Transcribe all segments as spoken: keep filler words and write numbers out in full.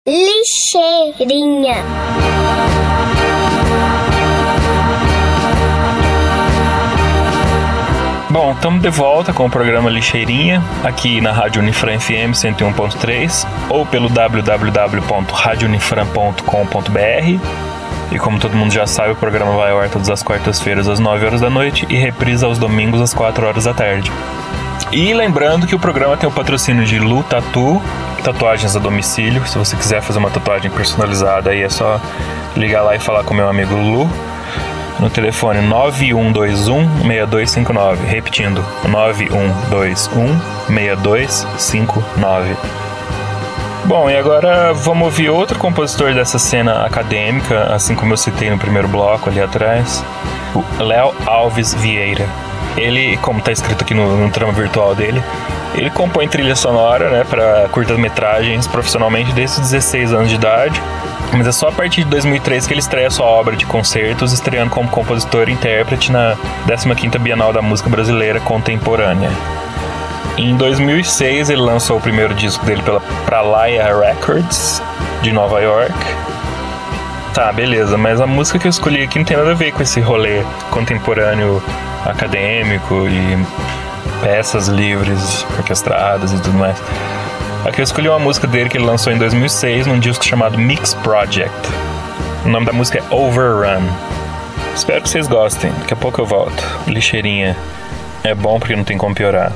Lixeirinha. Bom, estamos de volta com o programa Lixeirinha, aqui na Rádio Unifran F M cento e um ponto três ou pelo w w w ponto rádio unifran ponto com ponto b r. E como todo mundo já sabe, o programa vai ao ar todas as quartas-feiras às nove horas da noite e reprisa aos domingos às quatro horas da tarde. E lembrando que o programa tem o patrocínio de Lu Tatu, tatuagens a domicílio. Se você quiser fazer uma tatuagem personalizada, aí é só ligar lá e falar com meu amigo Lu no telefone nove um dois um, seis dois cinco nove. Repetindo, nove um dois um, seis dois cinco nove. Bom, e agora vamos ouvir outro compositor dessa cena acadêmica, assim como eu citei no primeiro bloco ali atrás, o Léo Alves Vieira. Ele, como está escrito aqui no, no trama virtual dele, ele compõe trilha sonora, né, para curtas-metragens profissionalmente desde os dezesseis anos de idade, mas é só a partir de dois mil e três que ele estreia sua obra de concertos, estreando como compositor e intérprete na décima quinta Bienal da Música Brasileira Contemporânea. Em dois mil e seis ele lançou o primeiro disco dele pela Pralaya Records, de Nova York. Tá, beleza, mas a música que eu escolhi aqui não tem nada a ver com esse rolê contemporâneo acadêmico e peças livres, orquestradas e tudo mais. Aqui eu escolhi uma música dele que ele lançou em dois mil e seis num disco chamado Mix Project. O nome da música é Overrun. Espero que vocês gostem, daqui a pouco eu volto. Lixeirinha é bom porque não tem como piorar.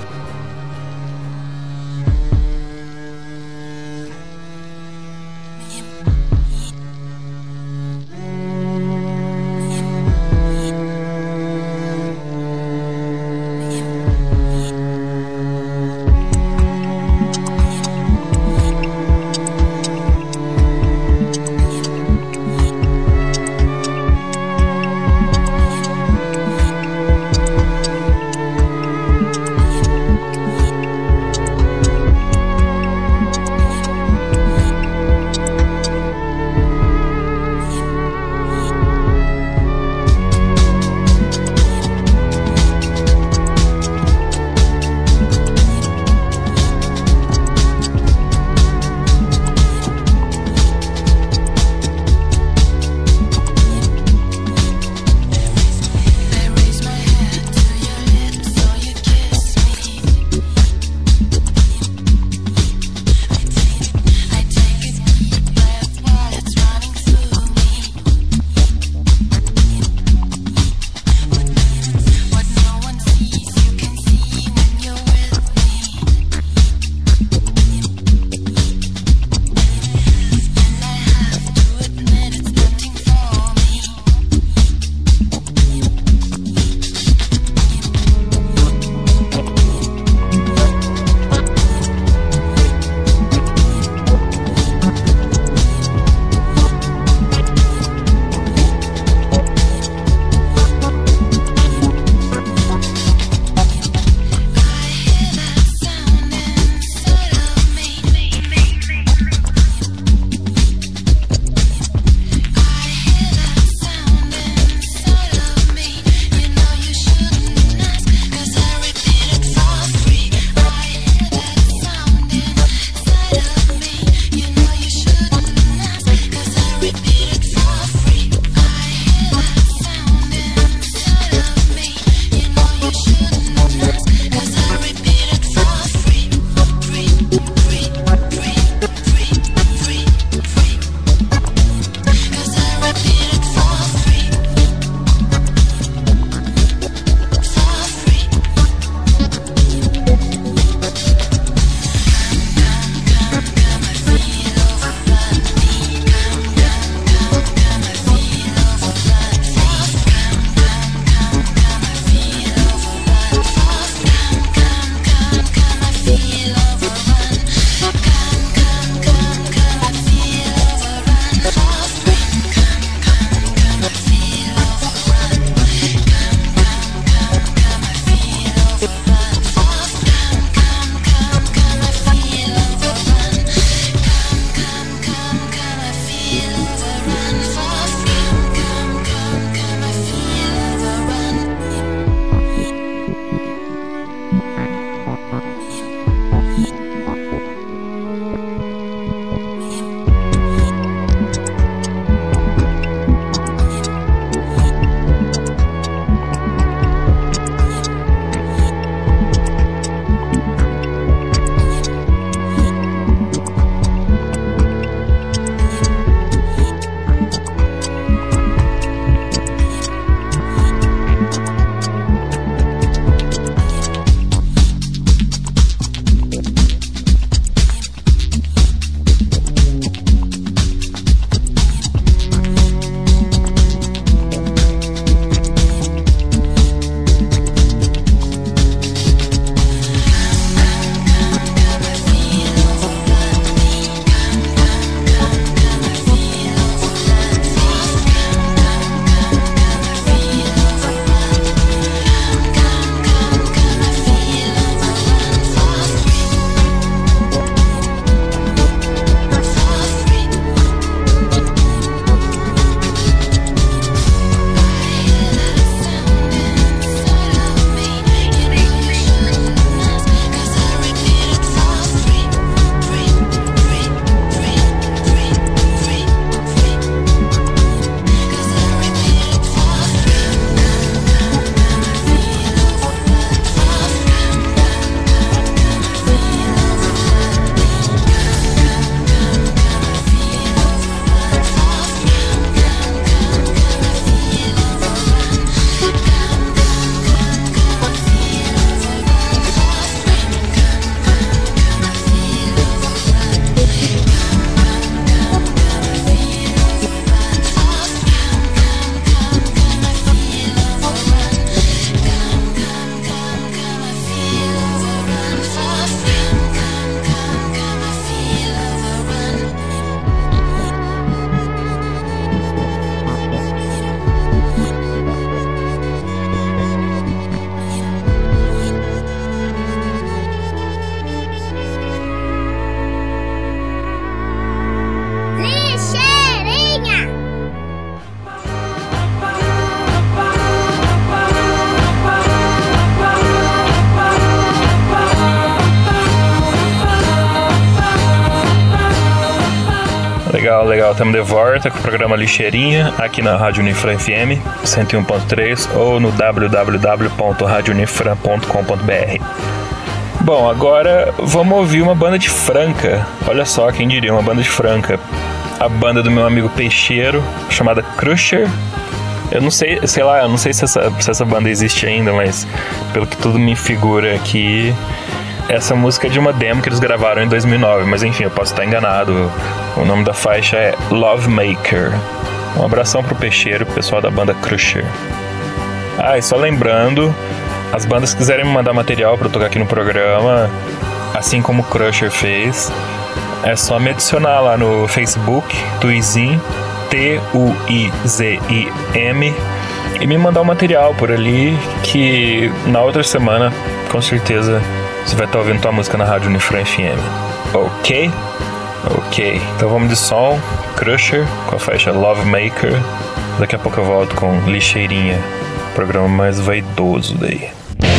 Legal, legal. Estamos de volta com o programa Lixeirinha aqui na Rádio Unifran F M cento e um ponto três ou no w w w ponto rádio unifran ponto com ponto b r. Bom, agora vamos ouvir uma banda de Franca. Olha só, quem diria, uma banda de Franca. A banda do meu amigo Peixeiro, chamada Crusher. Eu não sei, sei lá, eu não sei se essa, se essa banda existe ainda, mas pelo que tudo me figura aqui, essa música é de uma demo que eles gravaram em dois mil e nove, mas enfim, eu posso estar enganado. O nome da faixa é Love Maker. Um abração pro Peixeiro, pro pessoal da banda Crusher. Ah, e só lembrando, as bandas que quiserem me mandar material para eu tocar aqui no programa, assim como o Crusher fez, é só me adicionar lá no Facebook, Tuizim, T U I Z I M, e me mandar um material por ali, que na outra semana, com certeza, você vai estar ouvindo tua música na Rádio Unifran F M. Ok? Ok. Então vamos de som, Crusher, com a faixa Love Maker. Daqui a pouco eu volto com Lixeirinha, programa mais vaidoso daí.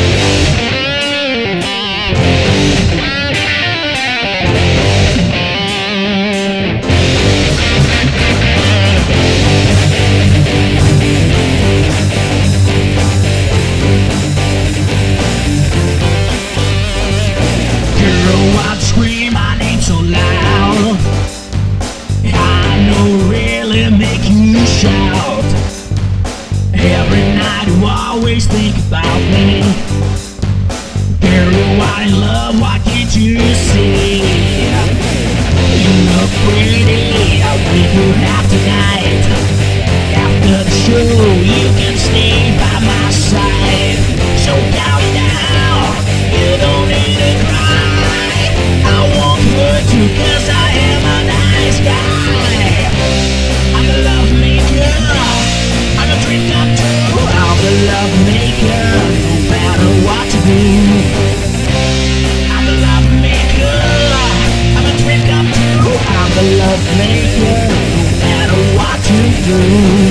Always think about me. Girl, I love, why can't you see? You look pretty, we could have tonight. After the show, you can stay by my side. So calm down, you don't need to cry. I won't hurt you cause I am a nice guy. I'm a love maker, I'm a drink up too. I'm the love maker, no matter what you do. I'm the love maker, I'm a drink up too. I'm the love maker, no matter what you do.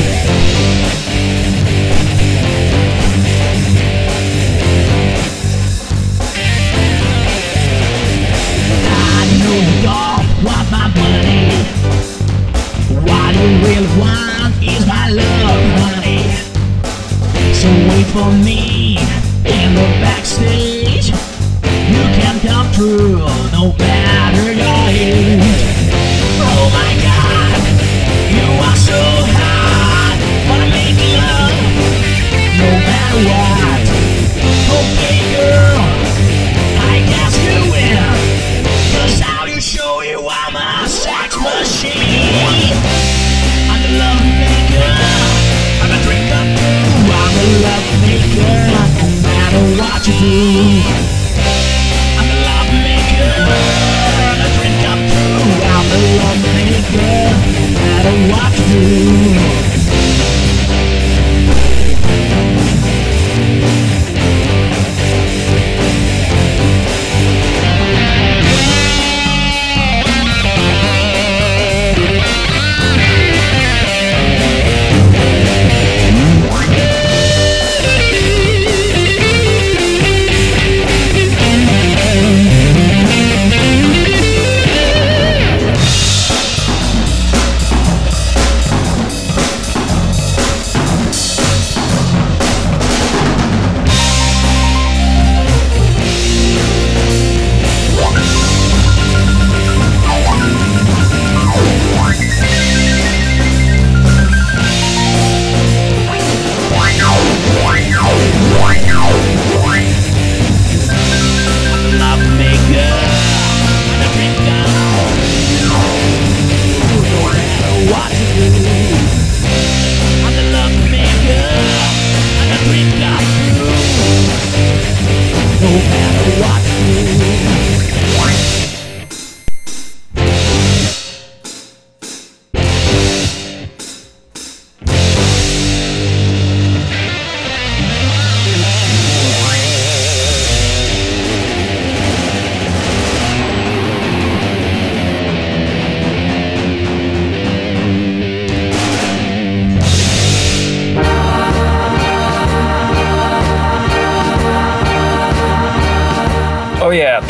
I know you don't want my money. What you really want is my love, honey. So wait for me in the backstage. You can come through no matter your age. Oh my God, you are so hot. Wanna make love no matter what. Okay girl, I guess you will, cause I'll you show you I'm a sex machine. I'm the love maker, I'm a drink up too. I'm the love maker, no matter what you do. I'm the love maker, I'm a drink up too. I'm the love maker, no matter what you do.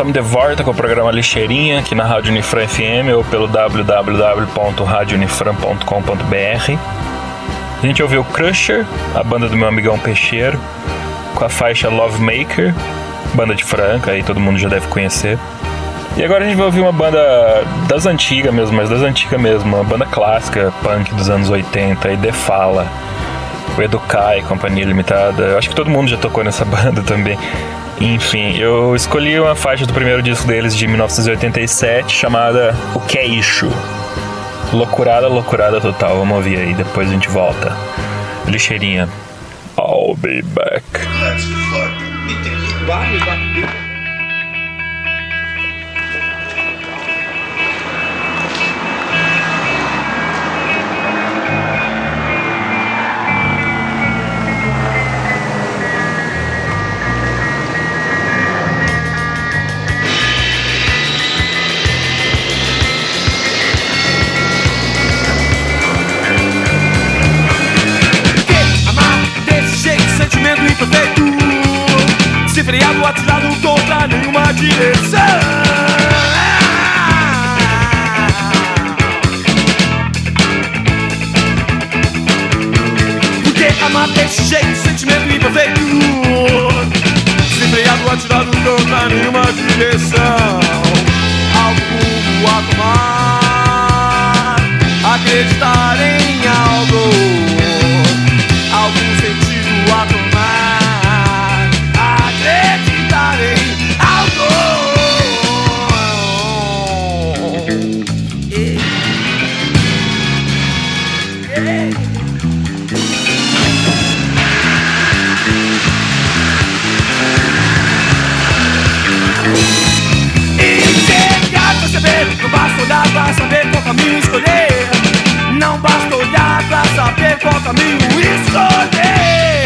estamos de volta com o programa Lixeirinha aqui na Rádio Unifran F M ou pelo w w w ponto rádio unifran ponto com ponto b r. A gente ouviu Crusher, a banda do meu amigão Peixeiro, com a faixa Love Maker, banda de Franca, aí todo mundo já deve conhecer. E agora a gente vai ouvir uma banda das antigas mesmo, mas das antigas mesmo, uma banda clássica, punk dos anos oitenta, e The Fala, o Educai, Companhia Limitada. Eu acho que todo mundo já tocou nessa banda também. Enfim, eu escolhi uma faixa do primeiro disco deles de mil novecentos e oitenta e sete, chamada O Que É Ixo. Loucurada, loucurada total. Vamos ouvir aí, depois a gente volta. Lixeirinha. I'll be back. Se freado, atirado contra nenhuma direção. Porque amar desse jeito, sentimento imperfeito. Se freado, atirado contra nenhuma direção. Algo a tomar, acreditar em algo, algum sentido a tomar. Não basta olhar pra saber qual caminho escolher. Não basta olhar pra saber qual caminho escolher.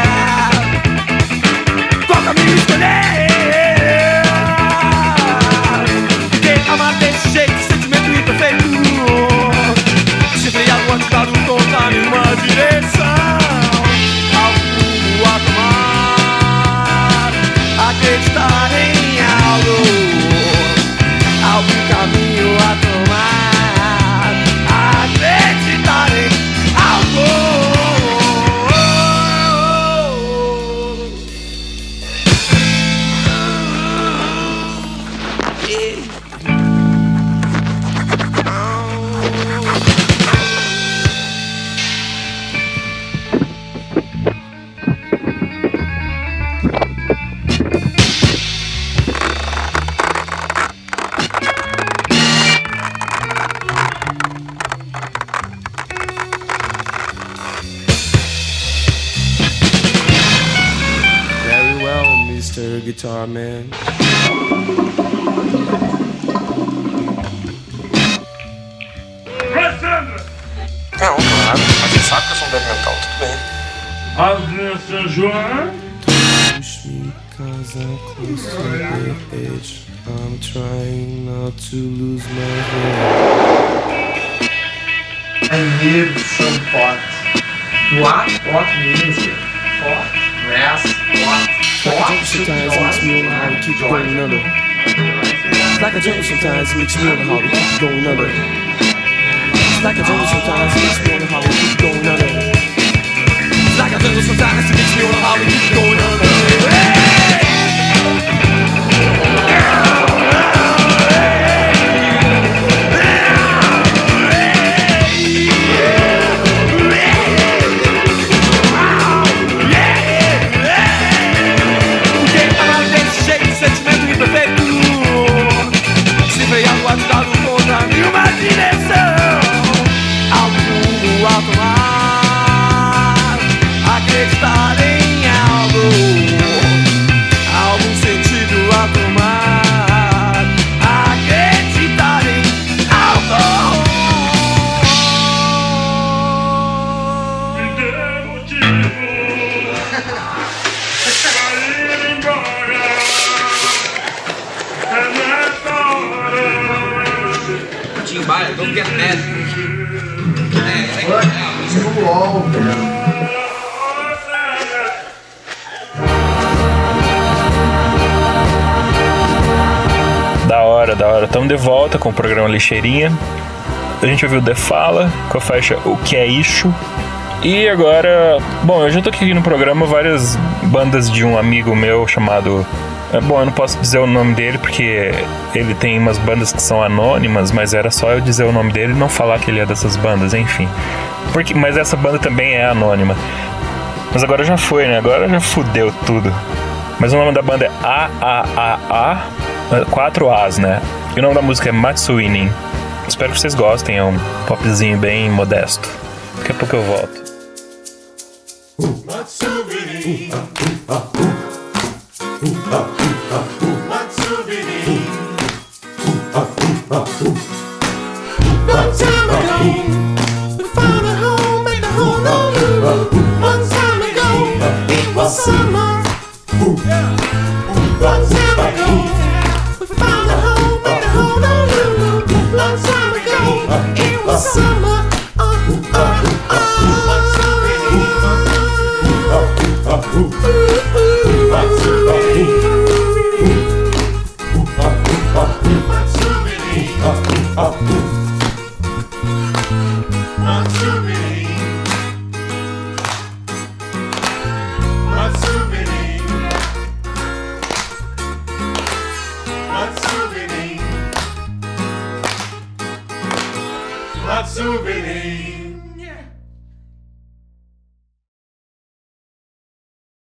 Qual caminho escolher? Porque amar desse jeito, sentimento imperfeito. Se freado, atirado contra nenhuma direção. Algo a tomar, acreditar em algo, algum caminho a tomar, acreditar em algo. Guitar man. Não, claro, mas você sabe que eu sou um dev mental, tudo bem. Agnes Saint-Jean. Push me cause I'm close to the edge. I'm trying not to lose my head. I need some pot. What? What music? What? Yes, what? Like a joke sometimes makes me wonder how we keep going under. Like a joke sometimes makes me wonder how we keep going under. Like a joke sometimes makes me wonder how we keep going under. Like a joke sometimes makes me wonder how we keep going under. Hey! Timbaya, don't get mad. Vamos logo, cara. hora, da hora. Estamos de volta com o programa Lixeirinha. A gente ouviu The Fala com a faixa O Que É Isso. E agora, bom, eu já tô aqui no programa várias bandas de um amigo meu chamado... Bom, eu não posso dizer o nome dele porque ele tem umas bandas que são anônimas, mas era só eu dizer o nome dele e não falar que ele é dessas bandas, enfim. Porque, mas essa banda também é anônima. Mas agora já foi, né? Agora já fudeu tudo. Mas o nome da banda é A A A A, quatro As, né? E o nome da música é Matsuinin. Espero que vocês gostem, é um popzinho bem modesto. Daqui a pouco eu volto. Matsubiri. Matsubiri. Long time ago, we found a home in the Honolulu. Long time ago, it was summer. Long time ago, we found a home in the Honolulu. Long time ago, it was summer. Uh, uh, uh. Matsubiri.